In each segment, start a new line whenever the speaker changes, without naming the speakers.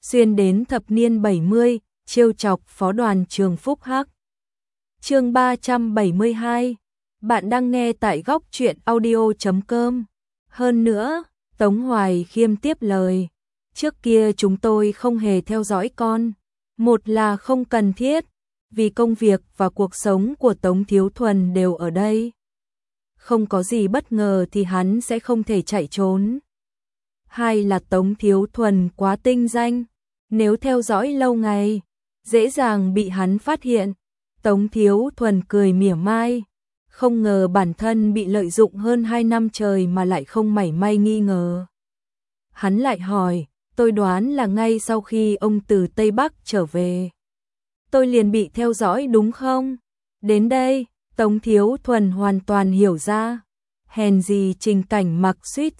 xuyên đến thập niên 70, trêu chọc phó đoàn trường Phúc Hắc. Chương 372. Bạn đang nghe tại góc truyện audio.com. Hơn nữa, Tống Hoài Khiêm tiếp lời, trước kia chúng tôi không hề theo dõi con, một là không cần thiết, vì công việc và cuộc sống của Tống Thiếu Thuần đều ở đây. Không có gì bất ngờ thì hắn sẽ không thể chạy trốn. Hai là Tống Thiếu Thuần quá tinh danh, nếu theo dõi lâu ngày, dễ dàng bị hắn phát hiện. Tống Thiếu Thuần cười mỉa mai, không ngờ bản thân bị lợi dụng hơn 2 năm trời mà lại không mảy may nghi ngờ. Hắn lại hỏi, tôi đoán là ngay sau khi ông từ Tây Bắc trở về, tôi liền bị theo dõi đúng không? Đến đây, Tống Thiếu Thuần hoàn toàn hiểu ra. Hèn gì Trình Cảnh Mặc suýt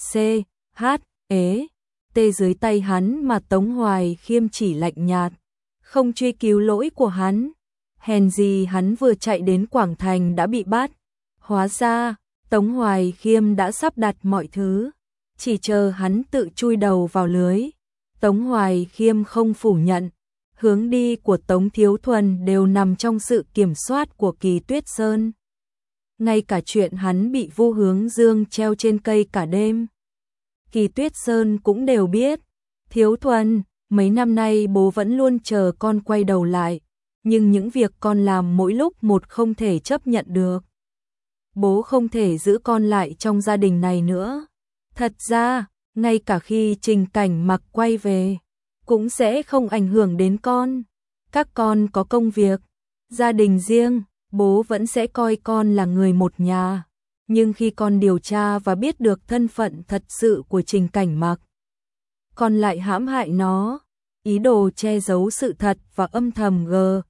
tê dưới tay hắn mà Tống Hoài Khiêm chỉ lạnh nhạt, không truy cứu lỗi của hắn. Hèn gì hắn vừa chạy đến Quảng Thành đã bị bắt. Hóa ra, Tống Hoài Khiêm đã sắp đặt mọi thứ, chỉ chờ hắn tự chui đầu vào lưới. Tống Hoài Khiêm không phủ nhận, hướng đi của Tống Thiếu Thuần đều nằm trong sự kiểm soát của Kỳ Tuyết Sơn. Ngay cả chuyện hắn bị Vu Hướng Dương treo trên cây cả đêm, Kỳ Tuyết Sơn cũng đều biết. Thiếu Thuần, mấy năm nay bố vẫn luôn chờ con quay đầu lại, nhưng những việc con làm mỗi lúc một không thể chấp nhận được. Bố không thể giữ con lại trong gia đình này nữa. Thật ra, ngay cả khi Trình Cảnh Mặc quay về, cũng sẽ không ảnh hưởng đến con. Các con có công việc, gia đình riêng, bố vẫn sẽ coi con là người một nhà. Nhưng khi con điều tra và biết được thân phận thật sự của Trình Cảnh Mặc, con lại hãm hại nó, ý đồ che giấu sự thật và âm thầm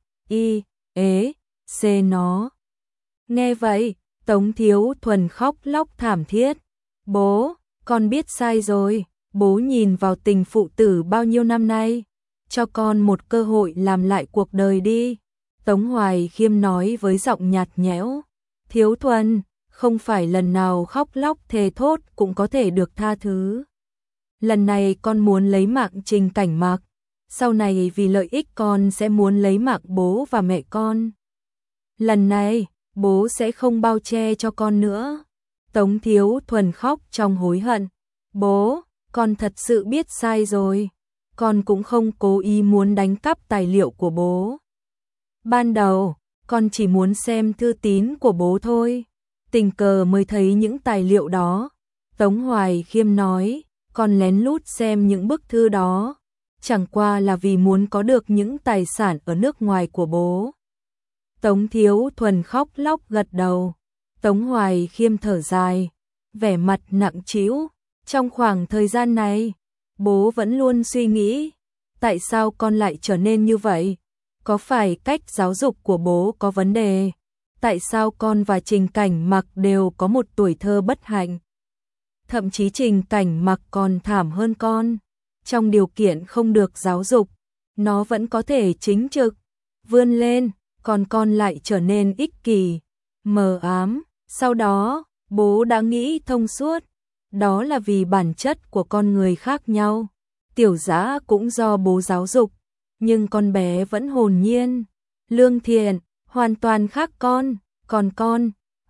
nó. Nghe vậy, Tống Thiếu Thuần khóc lóc thảm thiết. Bố, con biết sai rồi, bố nhìn vào tình phụ tử bao nhiêu năm nay, cho con một cơ hội làm lại cuộc đời đi. Tống Hoài Khiêm nói với giọng nhạt nhẽo. Thiếu Thuần, không phải lần nào khóc lóc thề thốt cũng có thể được tha thứ. Lần này con muốn lấy mạng Trình Cảnh Mặc, sau này vì lợi ích con sẽ muốn lấy mạng bố và mẹ con. Lần này, bố sẽ không bao che cho con nữa. Tống Thiếu Thuần khóc trong hối hận. Bố, con thật sự biết sai rồi. Con cũng không cố ý muốn đánh cắp tài liệu của bố. Ban đầu, con chỉ muốn xem thư tín của bố thôi. Tình cờ mới thấy những tài liệu đó. Tống Hoài Khiêm nói, con lén lút xem những bức thư đó, chẳng qua là vì muốn có được những tài sản ở nước ngoài của bố. Tống Thiếu Thuần khóc lóc gật đầu. Tống Hoài Khiêm thở dài, vẻ mặt nặng trĩu. Trong khoảng thời gian này, bố vẫn luôn suy nghĩ, tại sao con lại trở nên như vậy? Có phải cách giáo dục của bố có vấn đề? Tại sao con và Trình Cảnh Mặc đều có một tuổi thơ bất hạnh? Thậm chí Trình Cảnh Mặc còn thảm hơn con. Trong điều kiện không được giáo dục, nó vẫn có thể chính trực, vươn lên, còn con lại trở nên ích kỷ, mờ ám. Sau đó, bố đã nghĩ thông suốt, đó là vì bản chất của con người khác nhau. Tiểu Dã cũng do bố giáo dục, nhưng con bé vẫn hồn nhiên, lương thiện, hoàn toàn khác con. Còn con,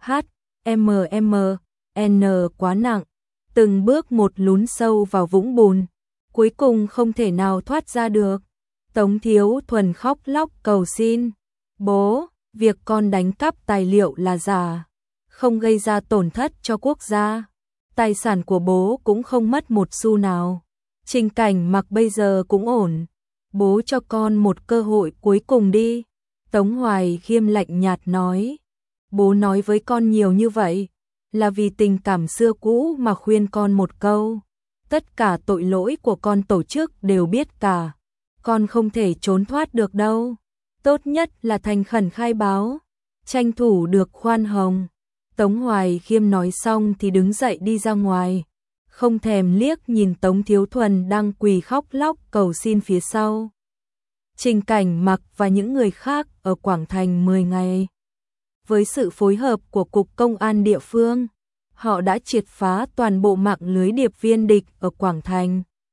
HMMN quá nặng, từng bước một lún sâu vào vũng bùn, cuối cùng không thể nào thoát ra được. Tống Thiếu Thuần khóc lóc cầu xin. Bố, việc con đánh cắp tài liệu là giả, không gây ra tổn thất cho quốc gia. Tài sản của bố cũng không mất một xu nào. Trình Cảnh Mặc bây giờ cũng ổn. Bố cho con một cơ hội cuối cùng đi. Tống Hoài Khiêm lạnh nhạt nói. Bố nói với con nhiều như vậy là vì tình cảm xưa cũ mà khuyên con một câu. Tất cả tội lỗi của con tổ chức đều biết cả. Con không thể trốn thoát được đâu. Tốt nhất là thành khẩn khai báo, tranh thủ được khoan hồng. Tống Hoài Khiêm nói xong thì đứng dậy đi ra ngoài, không thèm liếc nhìn Tống Thiếu Thuần đang quỳ khóc lóc cầu xin phía sau. Trình Cảnh Mặc và những người khác ở Quảng Thành 10 ngày. Với sự phối hợp của Cục Công an địa phương, họ đã triệt phá toàn bộ mạng lưới điệp viên địch ở Quảng Thành.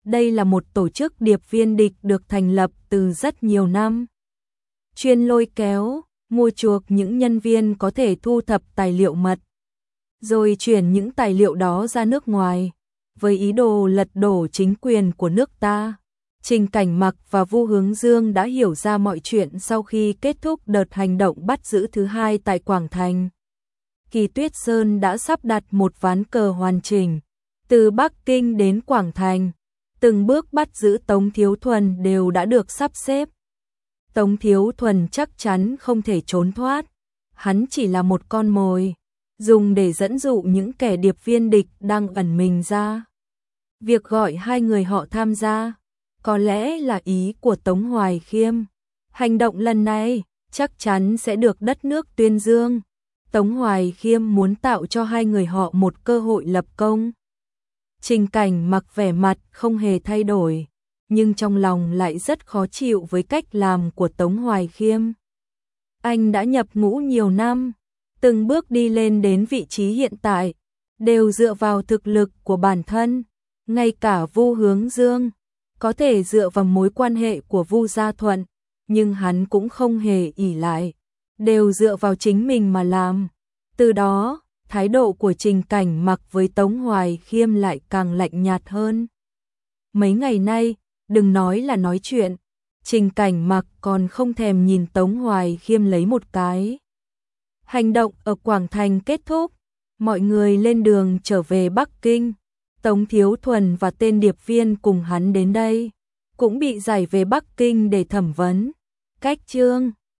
Đây là một tổ chức điệp viên địch được thành lập từ rất nhiều năm. Chuyên lôi kéo, mua chuộc những nhân viên có thể thu thập tài liệu mật, rồi chuyển những tài liệu đó ra nước ngoài, với ý đồ lật đổ chính quyền của nước ta. Trình Cảnh Mặc và Vu Hướng Dương đã hiểu ra mọi chuyện sau khi kết thúc đợt hành động bắt giữ thứ hai tại Quảng Thành. Kỳ Tuyết Sơn đã sắp đặt một ván cờ hoàn chỉnh, từ Bắc Kinh đến Quảng Thành, từng bước bắt giữ Tống Thiếu Thuần đều đã được sắp xếp. Tống Thiếu Thuần chắc chắn không thể trốn thoát, hắn chỉ là một con mồi, dùng để dẫn dụ những kẻ điệp viên địch đang ẩn mình ra. Việc gọi hai người họ tham gia, có lẽ là ý của Tống Hoài Khiêm. Hành động lần này chắc chắn sẽ được đất nước tuyên dương. Tống Hoài Khiêm muốn tạo cho hai người họ một cơ hội lập công. Trình Cảnh Mặc vẻ mặt không hề thay đổi, nhưng trong lòng lại rất khó chịu với cách làm của Tống Hoài Khiêm. Anh đã nhập ngũ nhiều năm, từng bước đi lên đến vị trí hiện tại, đều dựa vào thực lực của bản thân. Ngay cả Vu Hướng Dương có thể dựa vào mối quan hệ của Vu Gia Thuận, nhưng hắn cũng không hề ỷ lại, đều dựa vào chính mình mà làm. Từ đó, thái độ của Trình Cảnh Mặc với Tống Hoài Khiêm lại càng lạnh nhạt hơn. Mấy ngày nay, đừng nói là nói chuyện, Trình Cảnh Mặc còn không thèm nhìn Tống Hoài Khiêm lấy một cái. Hành động ở Quảng Thành kết thúc, mọi người lên đường trở về Bắc Kinh. Tống Thiếu Thuần và tên điệp viên cùng hắn đến đây, cũng bị giải về Bắc Kinh để thẩm vấn. Cách chương